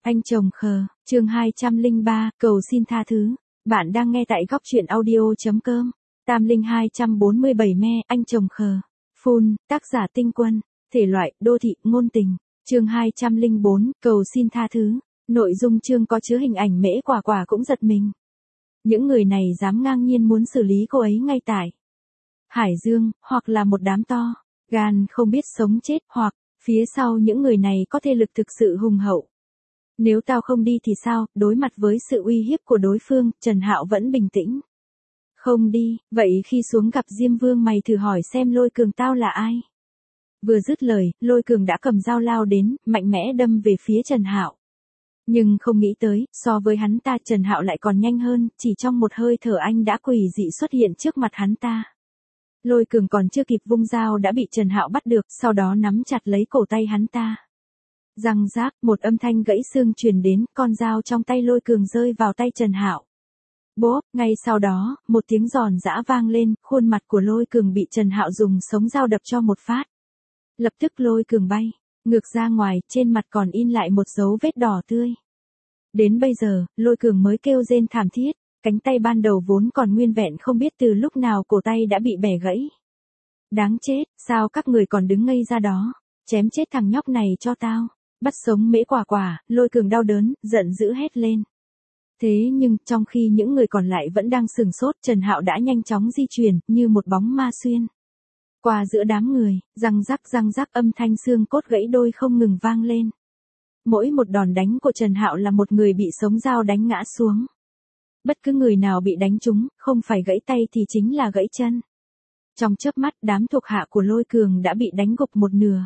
Anh chồng khờ, chương 203, cầu xin tha thứ. Bạn đang nghe tại góc truyện audio.com. Tam Linh 247 me, anh chồng khờ. Full, tác giả Tinh Quân. Thể loại, đô thị, ngôn tình. Chương 204, cầu xin tha thứ. Nội dung chương có chứa hình ảnh Mễ Quả Quả cũng giật mình. Những người này dám ngang nhiên muốn xử lý cô ấy ngay tại Hải Dương, hoặc là một đám to, gan không biết sống chết, hoặc phía sau những người này có thể lực thực sự hùng hậu. Nếu tao không đi thì sao? Đối mặt với sự uy hiếp của đối phương, Trần Hạo vẫn bình tĩnh. Không đi, vậy khi xuống gặp Diêm Vương mày thử hỏi xem Lôi Cường tao là ai? Vừa dứt lời, Lôi Cường đã cầm dao lao đến, mạnh mẽ đâm về phía Trần Hạo. Nhưng không nghĩ tới, so với hắn ta Trần Hạo lại còn nhanh hơn, chỉ trong một hơi thở anh đã quỷ dị xuất hiện trước mặt hắn ta. Lôi Cường còn chưa kịp vung dao đã bị Trần Hạo bắt được, sau đó nắm chặt lấy cổ tay hắn ta. Răng rác, một âm thanh gãy xương truyền đến, con dao trong tay Lôi Cường rơi vào tay Trần Hạo. Bốp, ngay sau đó, một tiếng giòn giã vang lên, khuôn mặt của Lôi Cường bị Trần Hạo dùng sống dao đập cho một phát. Lập tức Lôi Cường bay ngược ra ngoài, trên mặt còn in lại một dấu vết đỏ tươi. Đến bây giờ, Lôi Cường mới kêu rên thảm thiết, cánh tay ban đầu vốn còn nguyên vẹn không biết từ lúc nào cổ tay đã bị bẻ gãy. Đáng chết, sao các người còn đứng ngây ra đó, chém chết thằng nhóc này cho tao. Bắt sống Mễ Quả Quả, Lôi Cường đau đớn, giận dữ hét lên. Thế nhưng, trong khi những người còn lại vẫn đang sừng sốt, Trần Hạo đã nhanh chóng di chuyển, như một bóng ma xuyên qua giữa đám người, răng rắc âm thanh xương cốt gãy đôi không ngừng vang lên. Mỗi một đòn đánh của Trần Hạo là một người bị sống dao đánh ngã xuống. Bất cứ người nào bị đánh trúng, không phải gãy tay thì chính là gãy chân. Trong chớp mắt, đám thuộc hạ của Lôi Cường đã bị đánh gục một nửa.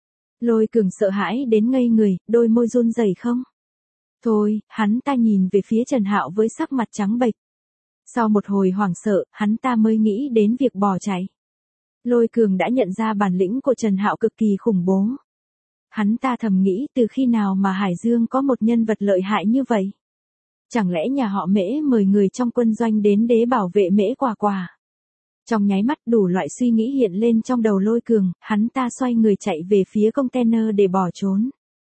Lôi Cường sợ hãi đến ngây người, đôi môi run rẩy không. Thôi, hắn ta nhìn về phía Trần Hạo với sắc mặt trắng bệch. Sau một hồi hoảng sợ, hắn ta mới nghĩ đến việc bỏ chạy. Lôi Cường đã nhận ra bản lĩnh của Trần Hạo cực kỳ khủng bố. Hắn ta thầm nghĩ từ khi nào mà Hải Dương có một nhân vật lợi hại như vậy? Chẳng lẽ nhà họ Mễ mời người trong quân doanh đến để bảo vệ Mễ Quả Quả? Trong nháy mắt đủ loại suy nghĩ hiện lên trong đầu Lôi Cường, hắn ta xoay người chạy về phía container để bỏ trốn.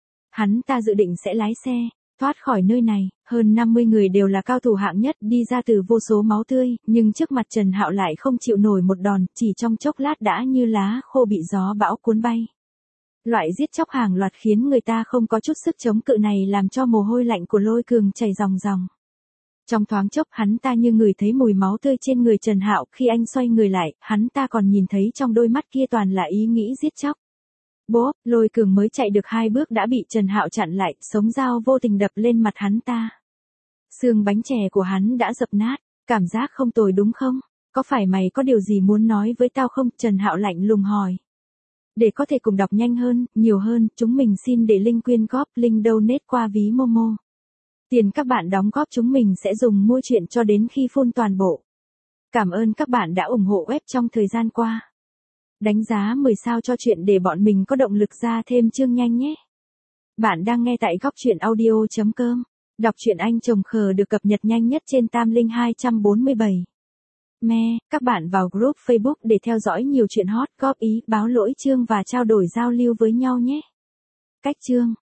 Hắn ta dự định sẽ lái xe, thoát khỏi nơi này, hơn 50 người đều là cao thủ hạng nhất đi ra từ vô số máu tươi, nhưng trước mặt Trần Hạo lại không chịu nổi một đòn, chỉ trong chốc lát đã như lá khô bị gió bão cuốn bay. Loại giết chóc hàng loạt khiến người ta không có chút sức chống cự này làm cho mồ hôi lạnh của Lôi Cường chảy ròng ròng. Trong thoáng chốc hắn ta như ngửi thấy mùi máu tươi trên người Trần Hạo, khi anh xoay người lại, hắn ta còn nhìn thấy trong đôi mắt kia toàn là ý nghĩ giết chóc. Bốp, Lôi Cường mới chạy được 2 bước đã bị Trần Hạo chặn lại, sống dao vô tình đập lên mặt hắn ta. Xương bánh chè của hắn đã dập nát, cảm giác không tồi đúng không? Có phải mày có điều gì muốn nói với tao không? Trần Hạo lạnh lùng hỏi. Để có thể cùng đọc nhanh hơn, nhiều hơn, chúng mình xin để link quyên góp, link donate qua ví Momo. Tiền các bạn đóng góp chúng mình sẽ dùng mua chuyện cho đến khi full toàn bộ. Cảm ơn các bạn đã ủng hộ web trong thời gian qua. Đánh giá 10 sao cho chuyện để bọn mình có động lực ra thêm chương nhanh nhé. Bạn đang nghe tại góc truyện audio.com. Đọc truyện anh chồng khờ được cập nhật nhanh nhất trên Tam Linh 247. Các bạn vào group Facebook để theo dõi nhiều chuyện hot, góp ý, báo lỗi chương và trao đổi giao lưu với nhau nhé. Cách chương